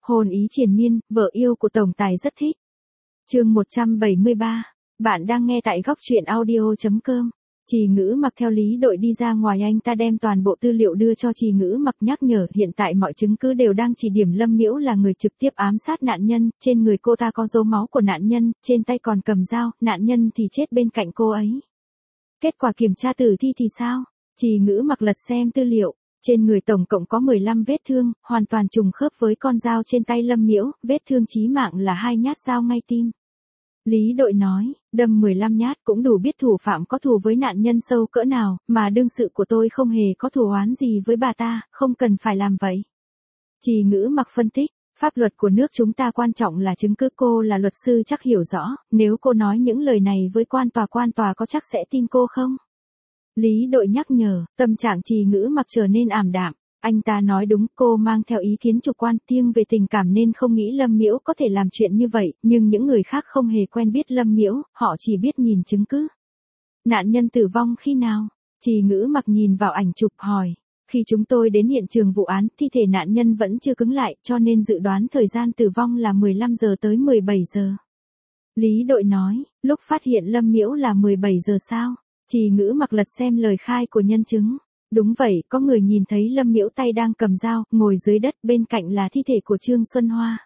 Hôn ý triền miên, vợ yêu của tổng tài rất thích. Chương 173. Bạn đang nghe tại góc truyện audio.com. Trì Ngữ Mặc theo Lý Đội đi ra ngoài, anh ta đem toàn bộ tư liệu đưa cho Trì Ngữ Mặc, nhắc nhở hiện tại mọi chứng cứ đều đang chỉ điểm Lâm Miễu là người trực tiếp ám sát nạn nhân, trên người cô ta có dấu máu của nạn nhân, trên tay còn cầm dao, nạn nhân thì chết bên cạnh cô ấy. Kết quả kiểm tra tử thi thì sao? Trì Ngữ Mặc lật xem tư liệu. Trên người tổng cộng có 15 vết thương, hoàn toàn trùng khớp với con dao trên tay Lâm Miễu, vết thương chí mạng là 2 nhát dao ngay tim. Lý Đội nói, đâm 15 nhát cũng đủ biết thủ phạm có thù với nạn nhân sâu cỡ nào, mà đương sự của tôi không hề có thù oán gì với bà ta, không cần phải làm vậy. Trì Ngữ Mặc phân tích, pháp luật của nước chúng ta quan trọng là chứng cứ, cô là luật sư chắc hiểu rõ, nếu cô nói những lời này với quan tòa có chắc sẽ tin cô không? Lý Đội nhắc nhở, tâm trạng Trì Ngữ Mặc trở nên ảm đạm. Anh ta nói đúng, cô mang theo ý kiến chủ quan thiêng về tình cảm nên không nghĩ Lâm Miễu có thể làm chuyện như vậy, nhưng những người khác không hề quen biết Lâm Miễu, họ chỉ biết nhìn chứng cứ. Nạn nhân tử vong khi nào? Trì Ngữ Mặc nhìn vào ảnh chụp hỏi. Khi chúng tôi đến hiện trường vụ án, thi thể nạn nhân vẫn chưa cứng lại, cho nên dự đoán thời gian tử vong là 15 giờ tới 17 giờ. Lý Đội nói, lúc phát hiện Lâm Miễu là 17 giờ sao? Trì Ngữ Mặc lật xem lời khai của nhân chứng. Đúng vậy, có người nhìn thấy Lâm Miễu tay đang cầm dao, ngồi dưới đất, bên cạnh là thi thể của Trương Xuân Hoa.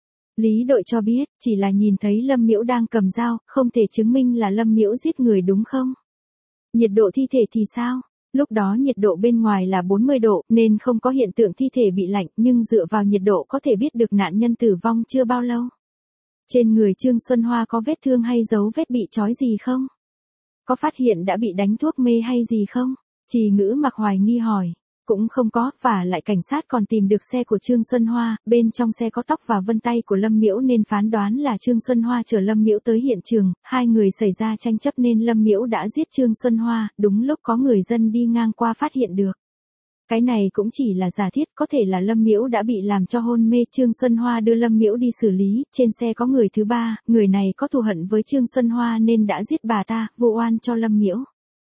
Lý Đội cho biết, chỉ là nhìn thấy Lâm Miễu đang cầm dao, không thể chứng minh là Lâm Miễu giết người đúng không? Nhiệt độ thi thể thì sao? Lúc đó nhiệt độ bên ngoài là 40 độ, nên không có hiện tượng thi thể bị lạnh, nhưng dựa vào nhiệt độ có thể biết được nạn nhân tử vong chưa bao lâu. Trên người Trương Xuân Hoa có vết thương hay dấu vết bị trói gì không? Có phát hiện đã bị đánh thuốc mê hay gì không? Trì Ngữ Mặc hoài nghi hỏi. Cũng không có, và lại cảnh sát còn tìm được xe của Trương Xuân Hoa, bên trong xe có tóc và vân tay của Lâm Miễu nên phán đoán là Trương Xuân Hoa chở Lâm Miễu tới hiện trường, hai người xảy ra tranh chấp nên Lâm Miễu đã giết Trương Xuân Hoa, đúng lúc có người dân đi ngang qua phát hiện được. Cái này cũng chỉ là giả thiết, có thể là Lâm Miễu đã bị làm cho hôn mê, Trương Xuân Hoa đưa Lâm Miễu đi xử lý, trên xe có người thứ ba, người này có thù hận với Trương Xuân Hoa nên đã giết bà ta, vu oan cho Lâm Miễu.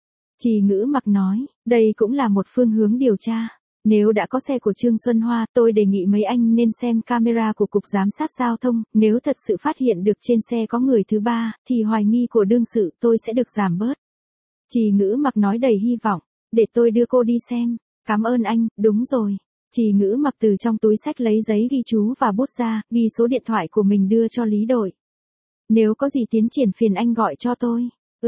Trì Ngữ Mặc nói, đây cũng là một phương hướng điều tra. Nếu đã có xe của Trương Xuân Hoa, tôi đề nghị mấy anh nên xem camera của Cục Giám sát Giao thông, nếu thật sự phát hiện được trên xe có người thứ ba, thì hoài nghi của đương sự tôi sẽ được giảm bớt. Trì Ngữ Mặc nói đầy hy vọng, để tôi đưa cô đi xem. Cảm ơn anh, đúng rồi. Trì Ngữ Mặc từ trong túi xách lấy giấy ghi chú và bút ra, ghi số điện thoại của mình đưa cho Lý Đội. Nếu có gì tiến triển phiền anh gọi cho tôi.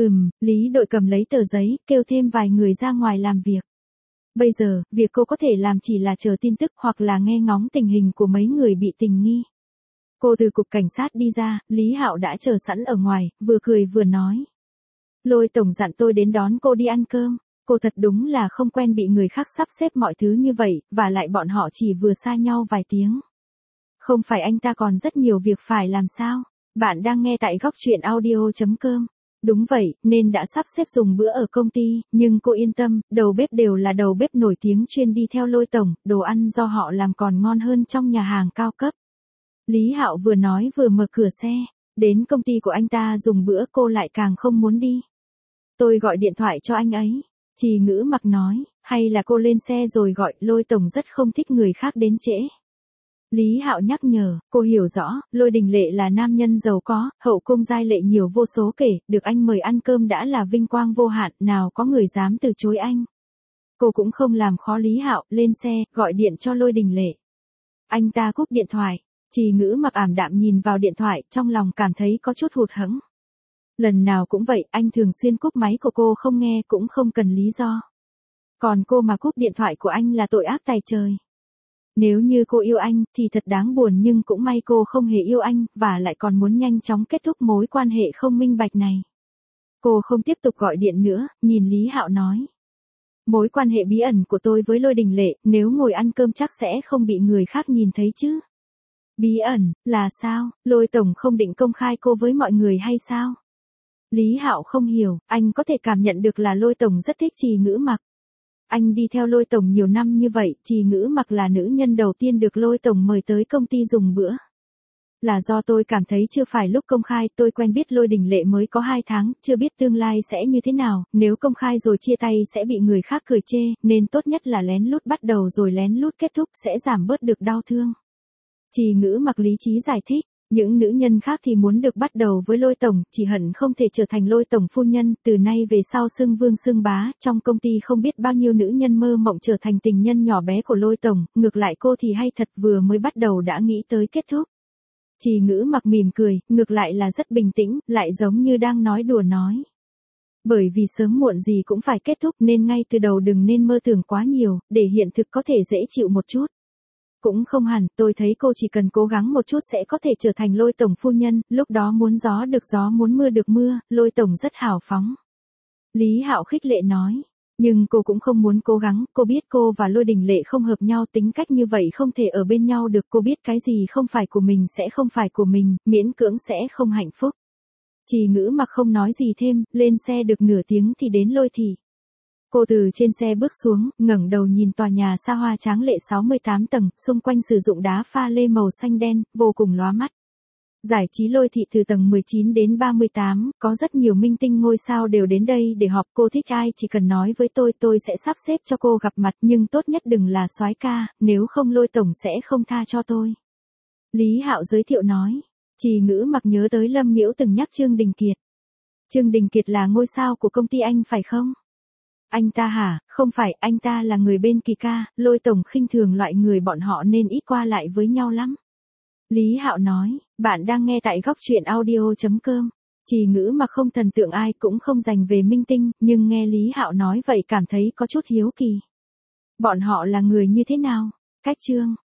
Lý Đội cầm lấy tờ giấy, kêu thêm vài người ra ngoài làm việc. Bây giờ, việc cô có thể làm chỉ là chờ tin tức hoặc là nghe ngóng tình hình của mấy người bị tình nghi. Cô từ cục cảnh sát đi ra, Lý Hạo đã chờ sẵn ở ngoài, vừa cười vừa nói. Lôi tổng dặn tôi đến đón cô đi ăn cơm. Cô thật đúng là không quen bị người khác sắp xếp mọi thứ như vậy, và lại bọn họ chỉ vừa xa nhau vài tiếng. Không phải anh ta còn rất nhiều việc phải làm sao? Bạn đang nghe tại góc truyện audio.com. Đúng vậy, nên đã sắp xếp dùng bữa ở công ty, nhưng cô yên tâm, đầu bếp đều là đầu bếp nổi tiếng chuyên đi theo Lôi tổng, đồ ăn do họ làm còn ngon hơn trong nhà hàng cao cấp. Lý Hạo vừa nói vừa mở cửa xe, đến công ty của anh ta dùng bữa cô lại càng không muốn đi. Tôi gọi điện thoại cho anh ấy. Trì Ngữ Mặc nói, hay là cô lên xe rồi gọi, Lôi tổng rất không thích người khác đến trễ. Lý Hạo nhắc nhở, cô hiểu rõ, Lôi Đình Lệ là nam nhân giàu có, hậu cung giai lệ nhiều vô số kể, được anh mời ăn cơm đã là vinh quang vô hạn, nào có người dám từ chối anh. Cô cũng không làm khó Lý Hạo, lên xe, gọi điện cho Lôi Đình Lệ. Anh ta cúp điện thoại, Trì Ngữ Mặc ảm đạm nhìn vào điện thoại, trong lòng cảm thấy có chút hụt hẫng. Lần nào cũng vậy, anh thường xuyên cúp máy của cô không nghe cũng không cần lý do. Còn cô mà cúp điện thoại của anh là tội ác tày trời. Nếu như cô yêu anh, thì thật đáng buồn, nhưng cũng may cô không hề yêu anh, và lại còn muốn nhanh chóng kết thúc mối quan hệ không minh bạch này. Cô không tiếp tục gọi điện nữa, nhìn Lý Hạo nói. Mối quan hệ bí ẩn của tôi với Lôi Đình Lệ, nếu ngồi ăn cơm chắc sẽ không bị người khác nhìn thấy chứ. Bí ẩn, là sao, Lôi tổng không định công khai cô với mọi người hay sao? Lý Hạo không hiểu, anh có thể cảm nhận được là Lôi tổng rất thích Trì Ngữ Mặc. Anh đi theo Lôi tổng nhiều năm như vậy, Trì Ngữ Mặc là nữ nhân đầu tiên được Lôi tổng mời tới công ty dùng bữa. Là do tôi cảm thấy chưa phải lúc công khai, tôi quen biết Lôi Đình Lệ mới có 2 tháng, chưa biết tương lai sẽ như thế nào, nếu công khai rồi chia tay sẽ bị người khác cười chê, nên tốt nhất là lén lút bắt đầu rồi lén lút kết thúc sẽ giảm bớt được đau thương. Trì Ngữ Mặc lý trí giải thích. Những nữ nhân khác thì muốn được bắt đầu với Lôi tổng, chỉ hận không thể trở thành Lôi tổng phu nhân, từ nay về sau xưng vương xưng bá, trong công ty không biết bao nhiêu nữ nhân mơ mộng trở thành tình nhân nhỏ bé của Lôi tổng, ngược lại cô thì hay thật vừa mới bắt đầu đã nghĩ tới kết thúc. Trì Ngữ Mặc mỉm cười, ngược lại là rất bình tĩnh, lại giống như đang nói đùa nói. Bởi vì sớm muộn gì cũng phải kết thúc nên ngay từ đầu đừng nên mơ tưởng quá nhiều, để hiện thực có thể dễ chịu một chút. Cũng không hẳn, tôi thấy cô chỉ cần cố gắng một chút sẽ có thể trở thành Lôi tổng phu nhân, lúc đó muốn gió được gió muốn mưa được mưa, Lôi tổng rất hào phóng. Lý Hạo khích lệ nói. Nhưng cô cũng không muốn cố gắng, cô biết cô và Lôi Đình Lệ không hợp nhau, tính cách như vậy không thể ở bên nhau được, cô biết cái gì không phải của mình sẽ không phải của mình, miễn cưỡng sẽ không hạnh phúc. Trì Ngữ Mặc không nói gì thêm, lên xe được nửa tiếng thì đến Lôi thị. Cô từ trên xe bước xuống, ngẩng đầu nhìn tòa nhà xa hoa tráng lệ 68 tầng, xung quanh sử dụng đá pha lê màu xanh đen, vô cùng lóa mắt. Giải trí Lôi thị từ tầng 19 đến 38, có rất nhiều minh tinh ngôi sao đều đến đây để họp, cô thích ai chỉ cần nói với tôi sẽ sắp xếp cho cô gặp mặt, nhưng tốt nhất đừng là soái ca, nếu không Lôi tổng sẽ không tha cho tôi. Lý Hạo giới thiệu nói. Trì Ngữ Mặc nhớ tới Lâm Miễu từng nhắc Trương Đình Kiệt. Trương Đình Kiệt là ngôi sao của công ty anh phải không? Anh ta hả? Không phải, anh ta là người bên Kỳ ca, Lôi tổng khinh thường loại người bọn họ nên ít qua lại với nhau lắm. Lý Hạo nói, bạn đang nghe tại góc truyện audio.com. Trì Ngữ Mặc không thần tượng ai cũng không dành về minh tinh, nhưng nghe Lý Hạo nói vậy cảm thấy có chút hiếu kỳ. Bọn họ là người như thế nào? Cách Trương